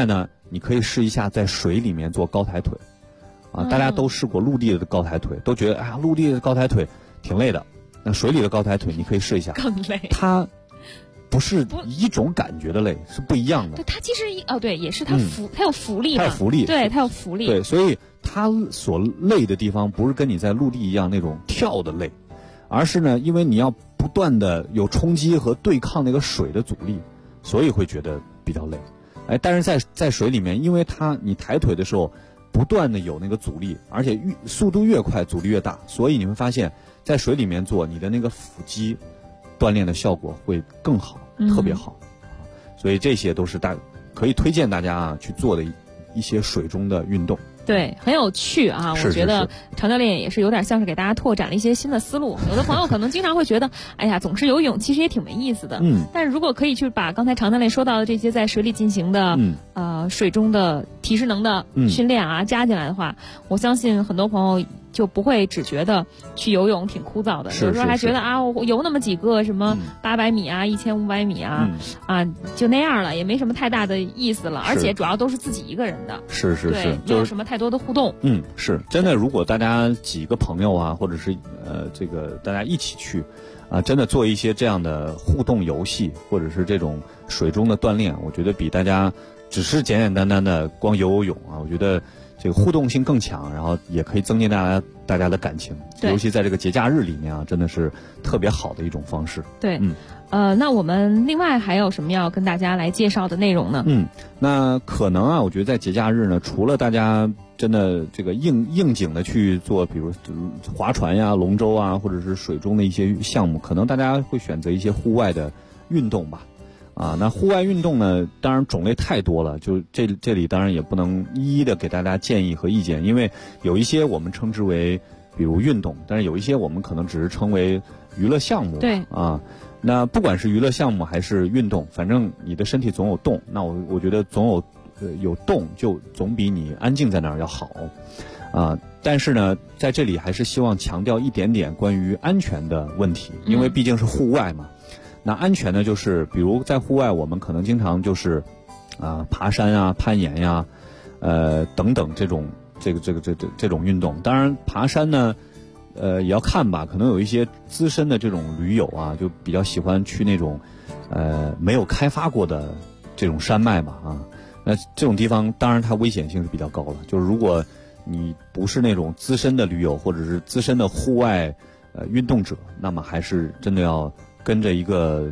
你可以试一下在水里面做高抬腿，大家都试过陆地的高抬腿，都觉得陆地的高抬腿挺累的，那水里的高抬腿你可以试一下， 更累。 它不是一种感觉的累，是不一样的。 对，它其实对，也是它有浮力嘛， 它有浮力， 对，它有浮力。 对，所以它所累的地方不是跟你在陆地一样那种跳的累，而是呢，因为你要不断的有冲击和对抗那个水的阻力，所以会觉得比较累。但是在水里面，因为你抬腿的时候不断的有那个阻力，而且速度越快阻力越大，所以你会发现在水里面做你的那个腹肌锻炼的效果会更好，特别好。所以这些都是可以推荐大家去做的一些水中的运动。 对，很有趣啊！我觉得常教练也是有点像是给大家拓展了一些新的思路。有的朋友可能经常会觉得，哎呀，总是游泳，其实也挺没意思的。但是如果可以去把刚才常教练说到的这些在水里进行的水中的体适能的训练加进来的话，我相信很多朋友就不会只觉得去游泳挺枯燥的，有时候还觉得我游那么几个什么800米1500米就那样了，也没什么太大的意思了，而且主要都是自己一个人的， 是， 没有什么太多的互动。 是真的。如果大家几个朋友或者是这个大家一起去真的做一些这样的互动游戏，或者是这种水中的锻炼，我觉得比大家只是简简单单的光游泳我觉得这个互动性更强，然后也可以增进大家的感情，尤其在这个节假日里面真的是特别好的一种方式。 对，那我们另外还有什么要跟大家来介绍的内容呢？ 那可能我觉得在节假日呢，除了大家真的这个应景的去做，比如划船龙舟或者是水中的一些项目，可能大家会选择一些户外的运动吧。那户外运动呢，当然种类太多了，就这里当然也不能一一的给大家建议和意见，因为有一些我们称之为比如运动，但是有一些我们可能只是称为娱乐项目。 对那不管是娱乐项目还是运动，反正你的身体总有动，那我觉得总有动就总比你安静在那儿要好但是呢，在这里还是希望强调一点点关于安全的问题，因为毕竟是户外嘛。那安全呢，就是比如在户外，我们可能经常就是爬山攀岩等等这种运动。当然爬山呢也要看吧，可能有一些资深的这种驴友就比较喜欢去那种没有开发过的这种山脉嘛那这种地方当然它危险性是比较高的，就是如果你不是那种资深的驴友或者是资深的户外运动者，那么还是真的要跟着一个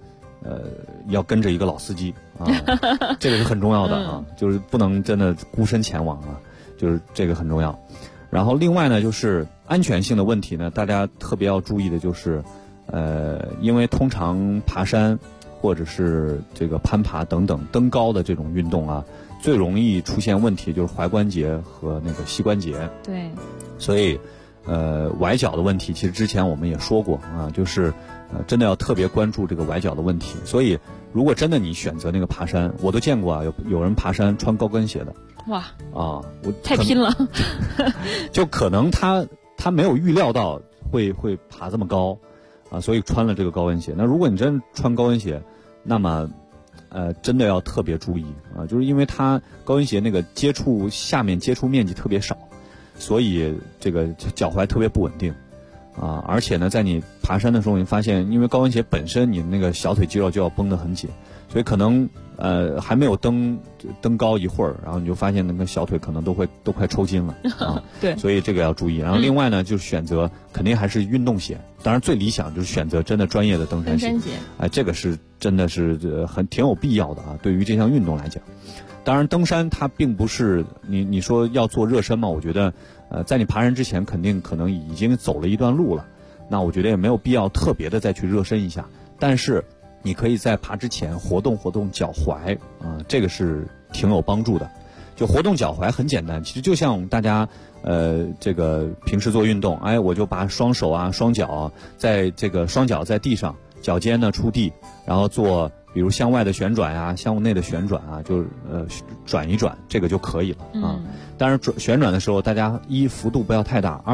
老司机这个是很重要的就是不能真的孤身前往就是这个很重要。然后另外呢，就是安全性的问题呢，大家特别要注意的就是因为通常爬山或者是这个攀爬等等登高的这种运动最容易出现问题就是踝关节和那个膝关节。 对， 所以崴脚的问题其实之前我们也说过就是真的要特别关注这个崴脚的问题。所以如果真的你选择那个爬山，我都见过有人爬山穿高跟鞋的。 哇我太拼了就可能他没有预料到会爬这么高所以穿了这个高跟鞋。那如果你真穿高跟鞋，那么真的要特别注意就是因为它高跟鞋那个下面接触面积特别少，所以这个脚踝特别不稳定而且呢，在你爬山的时候，你发现因为高跟鞋本身你那个小腿肌肉就要绷得很紧，所以可能还没有登高一会儿，然后你就发现那个小腿可能都快抽筋了对， 所以这个要注意。然后另外呢，就是选择肯定还是运动鞋，当然最理想就是选择真的专业的登山鞋。这个是真的是挺有必要的对于这项运动来讲。当然登山它并不是你说要做热身嘛，我觉得在你爬山之前可能已经走了一段路了，那我觉得也没有必要特别的再去热身一下，但是你可以在爬之前活动脚踝这个是挺有帮助的。就活动脚踝很简单，其实就像大家这个平时做运动，我就把双手双脚在这个双脚在地上，脚尖呢触地，然后做比如向外的旋转向内的旋转就是转一转，这个就可以了当然旋转的时候大家一幅度不要太大，二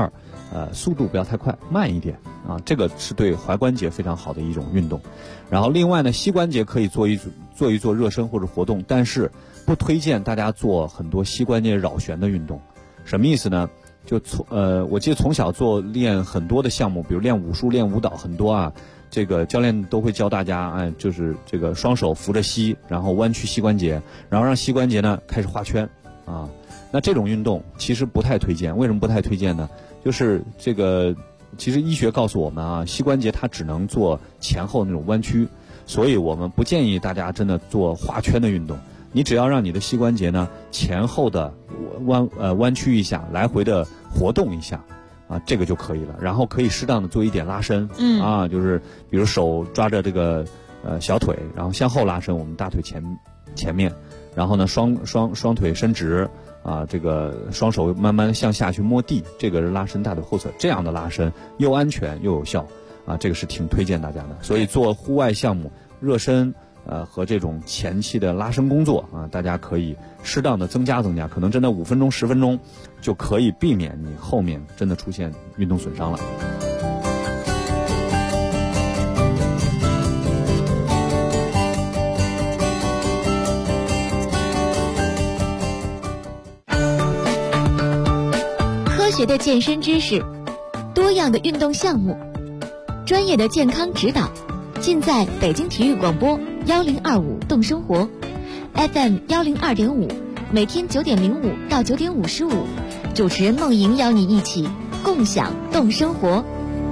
速度不要太快，慢一点啊，这个是对踝关节非常好的一种运动。然后另外呢，膝关节可以做一做热身或者活动，但是不推荐大家做很多膝关节绕旋的运动。什么意思呢？就我记得从小练很多的项目，比如练武术、练舞蹈很多啊，这个教练都会教大家，就是这个双手扶着膝，然后弯曲膝关节，然后让膝关节呢开始画圈啊。那这种运动其实不太推荐，为什么不太推荐呢？就是这个，其实医学告诉我们啊，膝关节它只能做前后那种弯曲，所以我们不建议大家真的做画圈的运动。你只要让你的膝关节呢前后的弯曲一下，来回的活动一下，啊，这个就可以了。然后可以适当的做一点拉伸，就是比如手抓着这个小腿，然后向后拉伸我们大腿前面，然后呢双腿伸直。啊，这个双手慢慢向下去摸地，这个是拉伸大腿后侧，这样的拉伸又安全又有效啊，这个是挺推荐大家的。所以做户外项目热身和这种前期的拉伸工作啊，大家可以适当的增加，可能真的5分钟10分钟就可以避免你后面真的出现运动损伤了。 科学的健身知识，多样的运动项目，专业的健康指导，尽在北京体育广播1025动生活 FM 102.5，每天9点05到9点55，主持人梦莹邀你一起共享动生活。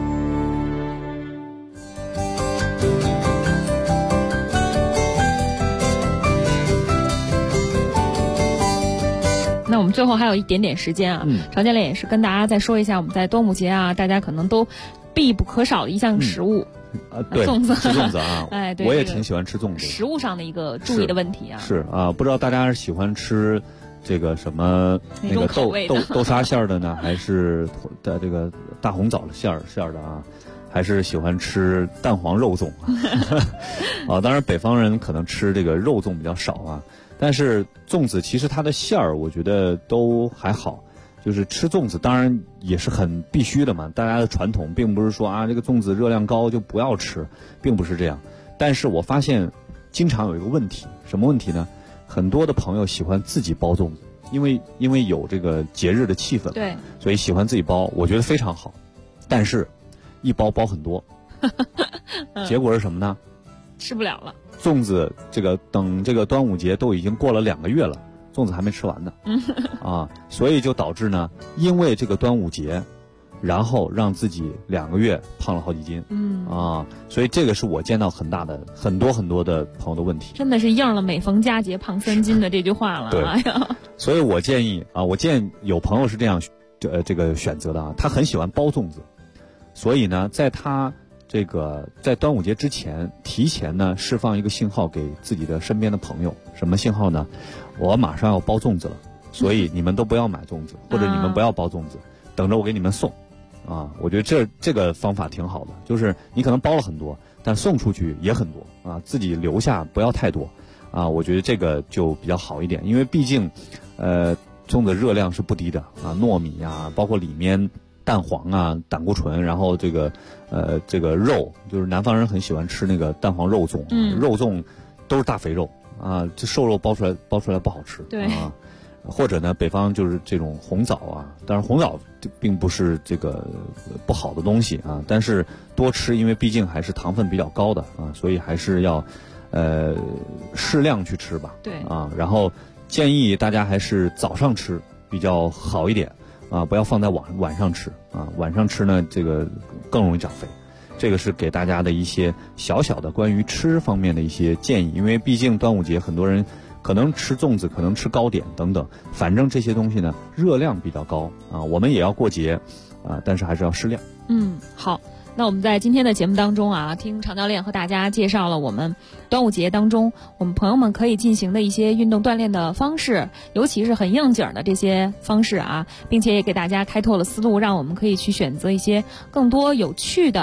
那我们最后还有一点点时间啊，常教练也是跟大家再说一下，我们在端午节啊，大家可能都必不可少的一项食物， 对， 粽子， 吃粽子啊， 哎，对， 我也挺喜欢吃粽子。 食物上的一个注意的问题啊， 是啊，不知道大家是喜欢吃这个什么那个豆沙馅儿的呢，还是的这个大红枣馅儿的啊？还是喜欢吃蛋黄肉粽啊？当然北方人可能吃这个肉粽比较少啊。但是粽子其实它的馅儿，我觉得都还好。就是吃粽子，当然也是很必须的嘛。大家的传统并不是说啊，这个粽子热量高就不要吃，并不是这样。但是我发现经常有一个问题，什么问题呢？很多的朋友喜欢自己包粽子，因为有这个节日的气氛， 对， 所以喜欢自己包，我觉得非常好。但是，一包很多，结果是什么呢？ 吃不了了。 粽子等这个端午节都已经过了2个月了，粽子还没吃完呢，啊，所以就导致呢，因为这个端午节，然后让自己2个月胖了好几斤，所以这个是我见到很多的朋友的问题。 真的是应了每逢佳节胖3斤的这句话了，哎呀！ 所以我建议有朋友是这样这个选择的啊，他很喜欢包粽子，所以呢，在他在端午节之前，提前呢释放一个信号给自己的身边的朋友，什么信号呢？我马上要包粽子了，所以你们都不要买粽子，或者你们不要包粽子，等着我给你们送，啊，我觉得这个方法挺好的，就是你可能包了很多，但送出去也很多啊，自己留下不要太多，啊，我觉得这个就比较好一点，因为毕竟，粽子热量是不低的啊，糯米啊，包括里面蛋黄啊、胆固醇，然后这个肉，就是南方人很喜欢吃那个蛋黄肉粽，肉粽都是大肥肉啊，这瘦肉包出来不好吃， 对啊，或者呢，北方就是这种红枣啊，当然红枣并不是这个不好的东西啊，但是多吃，因为毕竟还是糖分比较高的啊，所以还是要适量去吃吧， 对啊，然后建议大家还是早上吃比较好一点。啊，不要放在晚上吃啊！晚上吃呢，这个更容易长肥。这个是给大家的一些小小的关于吃方面的一些建议，因为毕竟端午节很多人可能吃粽子，可能吃糕点等等，反正这些东西呢热量比较高啊。我们也要过节啊，但是还是要适量。 好。那我们在今天的节目当中啊，听常教练和大家介绍了我们端午节当中我们朋友们可以进行的一些运动锻炼的方式，尤其是很应景的这些方式啊，并且也给大家开拓了思路，让我们可以去选择一些更多有趣的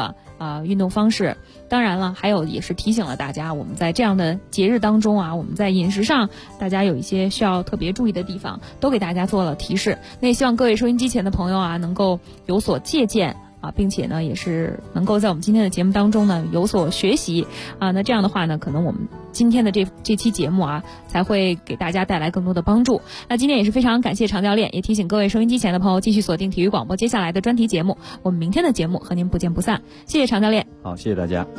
运动方式。当然了，还有也是提醒了大家，我们在这样的节日当中啊，我们在饮食上大家有一些需要特别注意的地方，都给大家做了提示。那也希望各位收音机前的朋友啊，能够有所借鉴并且呢，也是能够在我们今天的节目当中呢有所学习那这样的话呢，可能我们今天的这期节目才会给大家带来更多的帮助。那今天也是非常感谢常教练，也提醒各位收音机前的朋友继续锁定体育广播接下来的专题节目，我们明天的节目和您不见不散。谢谢常教练。 好，谢谢大家。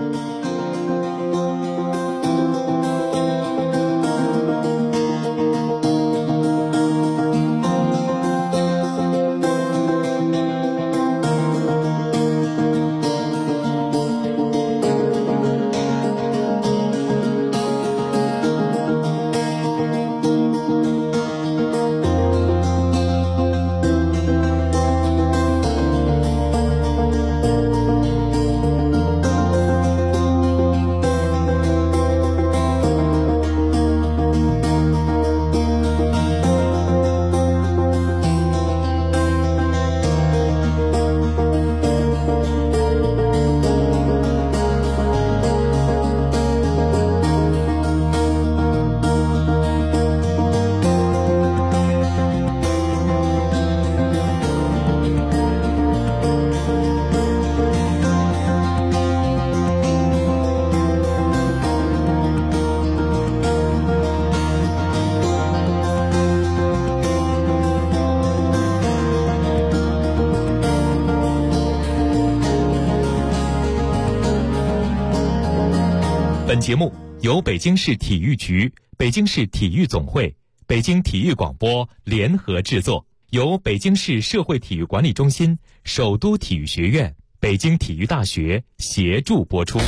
本节目由北京市体育局、北京市体育总会、北京体育广播联合制作，由北京市社会体育管理中心、首都体育学院、北京体育大学协助播出。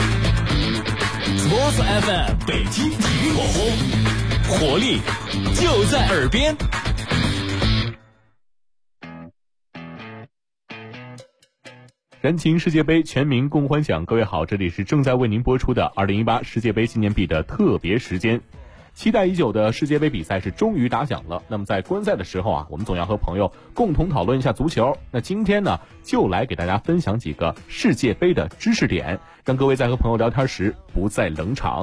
Sports FM 北京体育广播，活力就在耳边。 燃情世界杯，全民共欢享。各位好，这里是正在为您播出的2018世界杯纪念币的特别时间。期待已久的世界杯比赛是终于打响了。那么在观赛的时候我们总要和朋友共同讨论一下足球。那今天呢，就来给大家分享几个世界杯的知识点，让各位在和朋友聊天时不再冷场。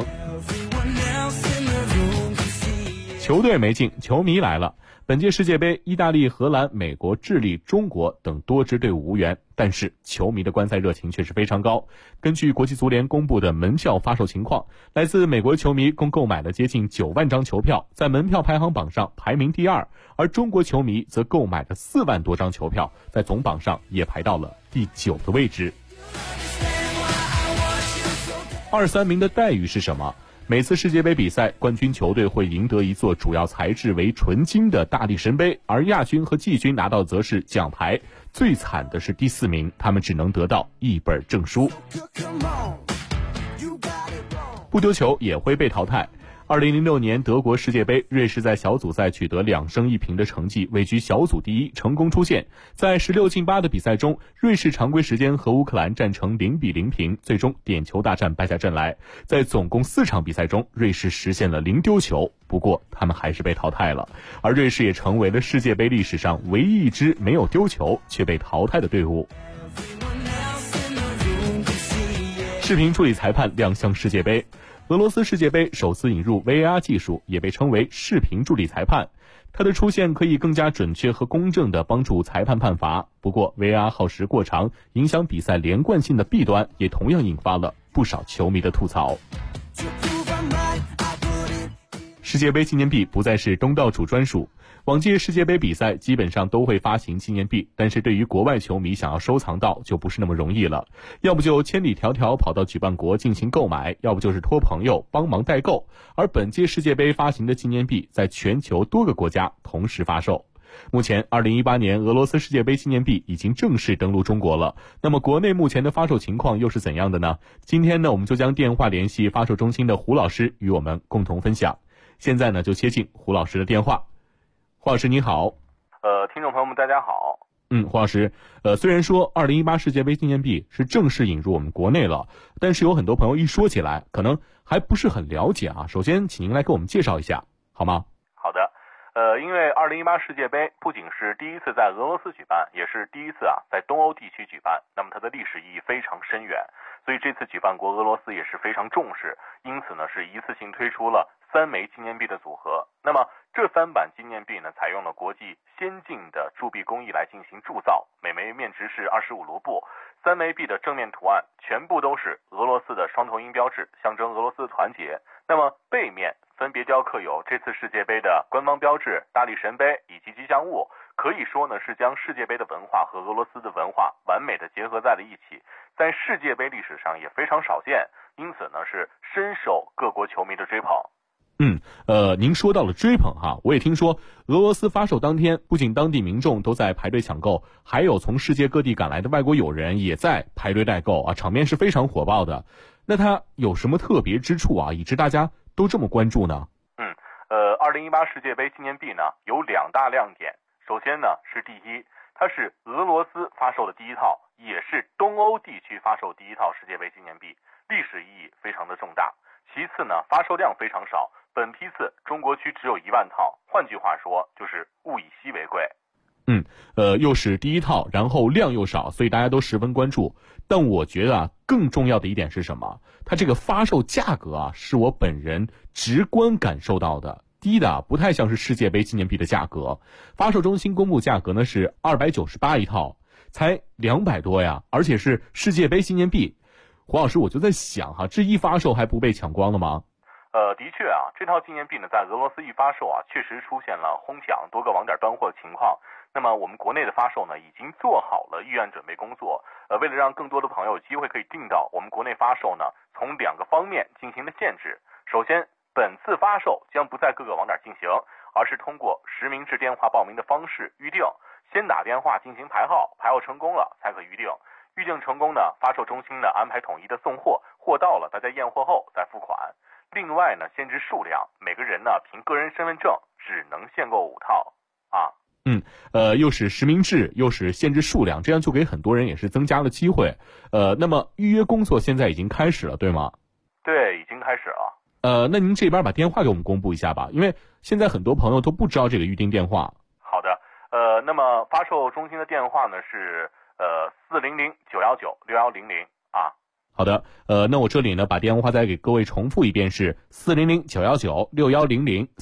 球队没进，球迷来了。本届世界杯，意大利、荷兰、美国、智利、中国等多支队伍无缘，但是球迷的观赛热情却是非常高。根据国际足联公布的门票发售情况，来自美国球迷共购买了接近9万张球票，在门票排行榜上排名第2，而中国球迷则购买了4万多张球票，在总榜上也排到了第9个位置。2、3名的待遇是什么？每次世界杯比赛，冠军球队会赢得一座主要材质为纯金的大力神杯，而亚军和季军拿到则是奖牌。最惨的是第4名，他们只能得到一本证书。不丢球也会被淘汰。2006年德国世界杯，瑞士在小组赛取得2胜1平的成绩，位居小组第1，成功出线。在16进8的比赛中，瑞士常规时间和乌克兰战成0-0平，最终点球大战败下阵来。在总共4场比赛中，瑞士实现了0丢球，不过他们还是被淘汰了。而瑞士也成为了世界杯历史上唯一一支没有丢球却被淘汰的队伍。视频助理裁判亮相世界杯。俄罗斯世界杯首次引入 VAR 技术，也被称为视频助理裁判。它的出现可以更加准确和公正地帮助裁判判罚。不过 VAR 耗时过长，影响比赛连贯性的弊端也同样引发了不少球迷的吐槽。世界杯纪念币不再是东道主专属。往届世界杯比赛基本上都会发行纪念币，但是对于国外球迷想要收藏到就不是那么容易了，要不就千里迢迢跑到举办国进行购买，要不就是托朋友帮忙代购。而本届世界杯发行的纪念币在全球多个国家同时发售。目前2018年俄罗斯世界杯纪念币已经正式登陆中国了，那么国内目前的发售情况又是怎样的呢？今天呢，我们就将电话联系发售中心的胡老师与我们共同分享。现在呢，就接进胡老师的电话。胡老师你好。 听众朋友们大家好。 胡老师，虽然说2018世界杯纪念币是正式引入我们国内了，但是有很多朋友一说起来可能还不是很了解啊。首先请您来给我们介绍一下好吗？ 好的。 因为2018世界杯不仅是第一次在俄罗斯举办，也是第一次在东欧地区举办，那么它的历史意义非常深远，所以这次举办国俄罗斯也是非常重视，因此呢是一次性推出了3枚纪念币的组合。那么这3版纪念币呢，采用了国际先进的铸币工艺来进行铸造，每枚面值是25卢布。3枚币的正面图案全部都是俄罗斯的双头鹰标志，象征俄罗斯的团结。那么背面分别雕刻有这次世界杯的官方标志、大力神杯以及吉祥物，可以说呢是将世界杯的文化和俄罗斯的文化完美的结合在了一起，在世界杯历史上也非常少见，因此呢是深受各国球迷的追捧。 您说到了追捧哈，我也听说俄罗斯发售当天，不仅当地民众都在排队抢购，还有从世界各地赶来的外国友人也在排队代购啊，场面是非常火爆的。那它有什么特别之处啊，以致大家都这么关注呢 ？2018世界杯纪念币呢有2大亮点，首先呢是第一，它是俄罗斯发售的第一套，也是东欧地区发售第一套世界杯纪念币，历史意义非常的重大。其次呢，发售量非常少，本批次中国区只有1万套，换句话说就是物以稀为贵。 又是第一套，然后量又少，所以大家都十分关注。但我觉得更重要的一点是什么？它这个发售价格是我本人直观感受到的，低的不太像是世界杯纪念币的价格。发售中心公布价格呢是298一套，才200多呀，而且是世界杯纪念币。胡老师，我就在想这一发售还不被抢光了吗？ 的确这套纪念币呢，在俄罗斯一发售确实出现了哄抢、多个网点端货的情况。那么我们国内的发售呢，已经做好了预案准备工作。为了让更多的朋友有机会可以订到，我们国内发售呢，从2个方面进行了限制。首先，本次发售将不在各个网点进行，而是通过实名制电话报名的方式预定，先打电话进行排号，排号成功了才可预定。预定成功呢，发售中心呢安排统一的送货，货到了大家验货后再付款。另外呢，限制数量，每个人呢凭个人身份证只能限购5套又是实名制，又是限制数量，这样就给很多人也是增加了机会。那么预约工作现在已经开始了，对吗？ 对，已经开始了。 那您这边把电话给我们公布一下吧，因为现在很多朋友都不知道这个预订电话。 好的，那么发售中心的电话呢是400-919-6100 好的，那我这里呢把电话再给各位重复一遍，是400-919-6100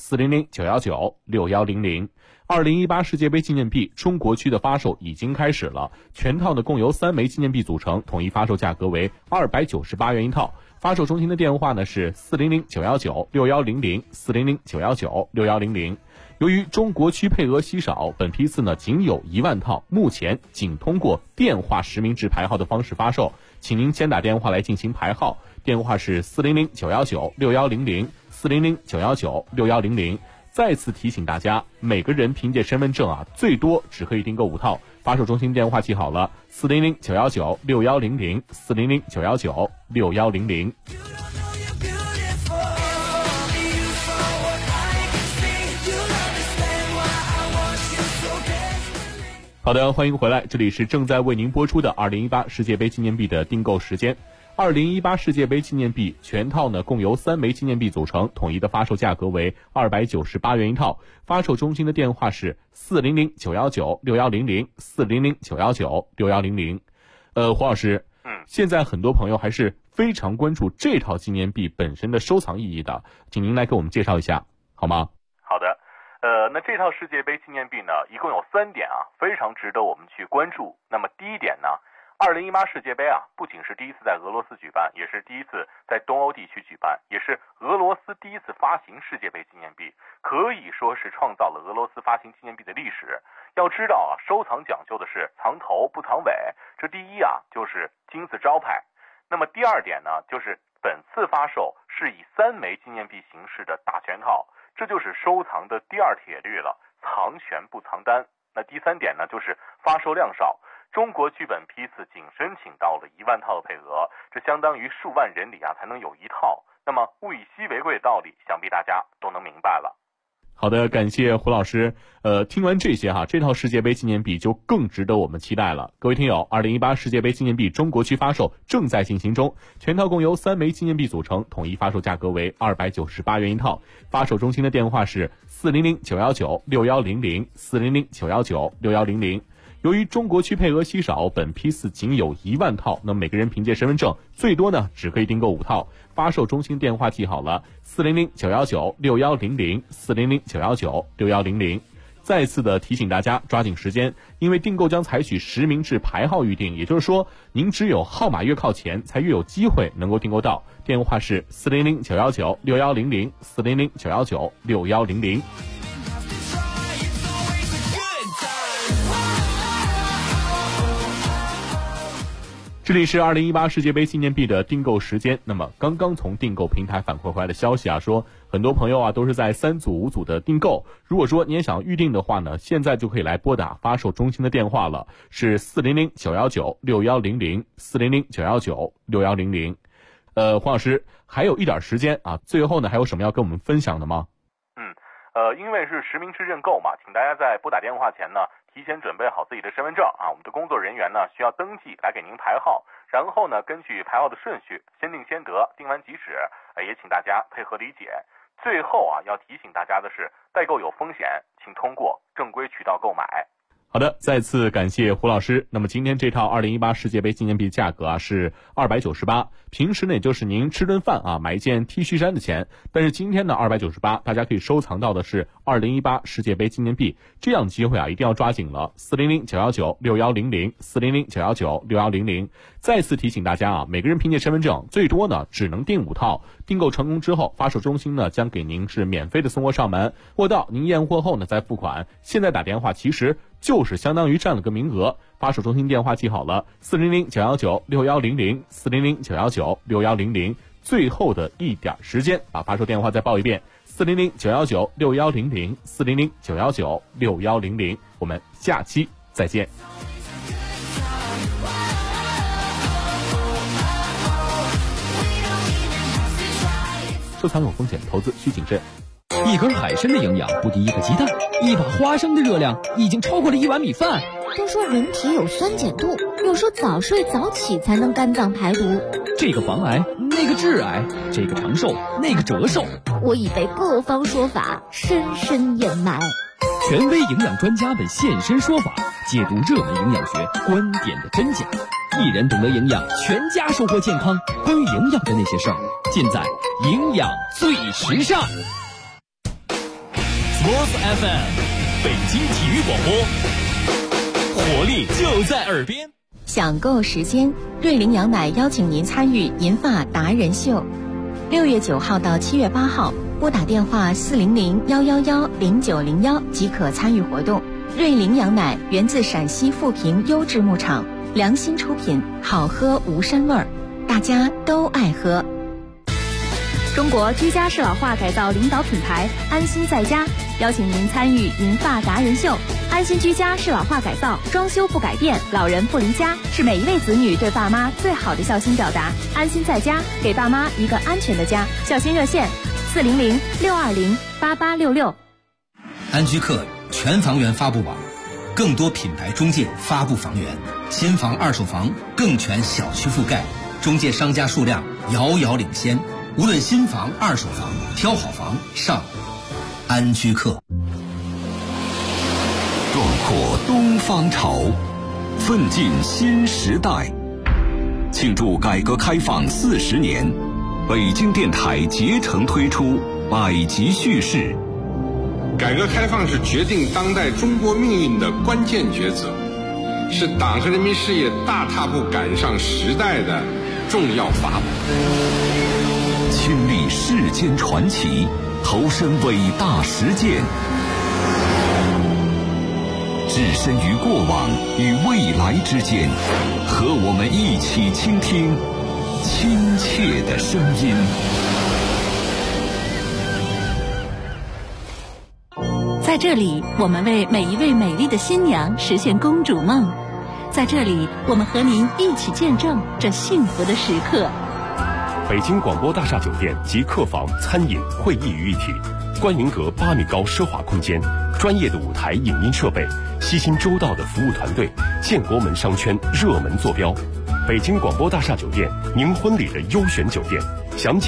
400-919-6100。2018世界杯纪念币中国区的发售已经开始了，全套呢共由3枚纪念币组成，统一发售价格为298元一套。发售中心的电话呢是400-919-6100 400-919-6100。由于中国区配额稀少，本批次呢仅有1万套，目前仅通过电话实名制排号的方式发售，请您先打电话来进行排号，电话是400-919-6100 400-919-6100。再次提醒大家，每个人凭借身份证最多只可以订购5套。发售中心电话记好了，400-919-6100 400-919-6100。好的，欢迎回来，这里是正在为您播出的2018世界杯纪念币的订购时间。2018世界杯纪念币全套呢共由3枚纪念币组成，统一的发售价格为298元一套。发售中心的电话是400-919-6100 400-919-6100。胡老师，现在很多朋友还是非常关注这套纪念币本身的收藏意义的，请您来给我们介绍一下好吗？ 好的，那这套世界杯纪念币呢，一共有3点非常值得我们去关注。那么第一点呢，2018世界杯不仅是第一次在俄罗斯举办，也是第一次在东欧地区举办，也是俄罗斯第一次发行世界杯纪念币，可以说是创造了俄罗斯发行纪念币的历史。要知道收藏讲究的是藏头不藏尾，这第一就是金字招牌。那么第二点呢，就是本次发售是以3枚纪念币形式的大全套，这就是收藏的第2铁律了，藏全不藏单。那第3点呢，就是发售量少。中国剧本批次仅申请到了1万套的配额，这相当于数万人里才能有1套。那么物以稀为贵的道理，想必大家都能明白了。 好的，感谢胡老师。听完这些哈，这套世界杯纪念币就更值得我们期待了。各位听友，2018世界杯纪念币中国区发售正在进行中，全套共由3枚纪念币组成，统一发售价格为298元一套。发售中心的电话是400-919-6100，400-919-6100。由于中国区配额稀少，本批次仅有1万套，那每个人凭借身份证最多呢只可以订购5套。发售中心电话记好了，400-919-6100，400-919-6100。再次的提醒大家抓紧时间，因为订购将采取实名制排号预订，也就是说您只有号码越靠前才越有机会能够订购到。电话是400-919-6100，400-919-6100。这里是2018世界杯纪念币的订购时间。那么刚刚从订购平台反馈回来的消息啊，说很多朋友啊都是在3组5组的订购。如果说你也想预定的话呢，现在就可以来拨打发售中心的电话了，是400-919-6100，400-919-6100。黄老师，还有一点时间啊，最后呢还有什么要跟我们分享的吗？ 因为是实名制认购嘛，请大家在拨打电话前呢，提前准备好自己的身份证啊，我们的工作人员呢需要登记来给您排号，然后呢根据排号的顺序先定先得，定完即止，也请大家配合理解。最后啊，要提醒大家的是，代购有风险，请通过正规渠道购买。 好的，再次感谢胡老师。那么今天这套2018世界杯纪念币价格啊是298，平时呢也就是您吃顿饭啊买一件 T 恤衫的钱，但是今天呢298，大家可以收藏到的是2018世界杯纪念币，这样机会啊一定要抓紧了。400-919-6100，400-919-6100。再次提醒大家啊，每个人凭借身份证最多呢只能订5套，订购成功之后，发售中心呢将给您是免费的送货上门，货到您验货后呢再付款。现在打电话其实就是相当于占了个名额。发售中心电话记好了，400-919-6100，400-919-6100。最后的一点时间，把发售电话再报一遍，400-919-6100，400-919-6100。我们下期再见。收藏有风险，投资需谨慎。 一根海参的营养不敌一个鸡蛋，一把花生的热量已经超过了1碗米饭。 都说人体有酸碱度，有时候早睡早起才能肝脏排毒。 这个防癌，那个致癌，这个长寿，那个折寿。 我已被各方说法深深掩埋。 权威营养专家们现身说法，解读热门营养学观点的真假。一人懂得营养，全家收获健康。关于营养的那些事儿，尽在营养最时尚。 Sports FM， 北京体育广播，活力就在耳边。 享购时间，瑞麟羊奶邀请您参与银发达人秀，6月9号到7月8号，拨打电话400-111-0901即可参与活动。瑞麟羊奶源自陕西富平优质牧场，良心出品，好喝无膻味儿，大家都爱喝。 中国居家适老化改造领导品牌安心在家邀请您参与银发达人秀。安心居家适老化改造，装修不改变，老人不离家，是每一位子女对爸妈最好的孝心表达。安心在家，给爸妈一个安全的家。孝心热线400-620-8866。 安居客全房源发布网，更多品牌中介发布房源，新房二手房更全小区覆盖，中介商家数量遥遥领先。无论新房二手房，挑好房上安居客。 壮阔东方潮，奋进新时代。庆祝改革开放40年，北京电台竭诚推出百集叙事。 改革开放是决定当代中国命运的关键抉择，是党和人民事业大踏步赶上时代的重要法宝。 亲历世间传奇，投身伟大实践，置身于过往与未来之间，和我们一起倾听亲切的声音。 在这里，我们为每一位美丽的新娘实现公主梦。在这里，我们和您一起见证这幸福的时刻。 北京广播大厦酒店集客房、餐饮、会议于一体， 观云阁8米高奢华空间，专业的舞台影音设备，悉心周到的服务团队，建国门商圈热门坐标。北京广播大厦酒店，您婚礼的优选酒店。详情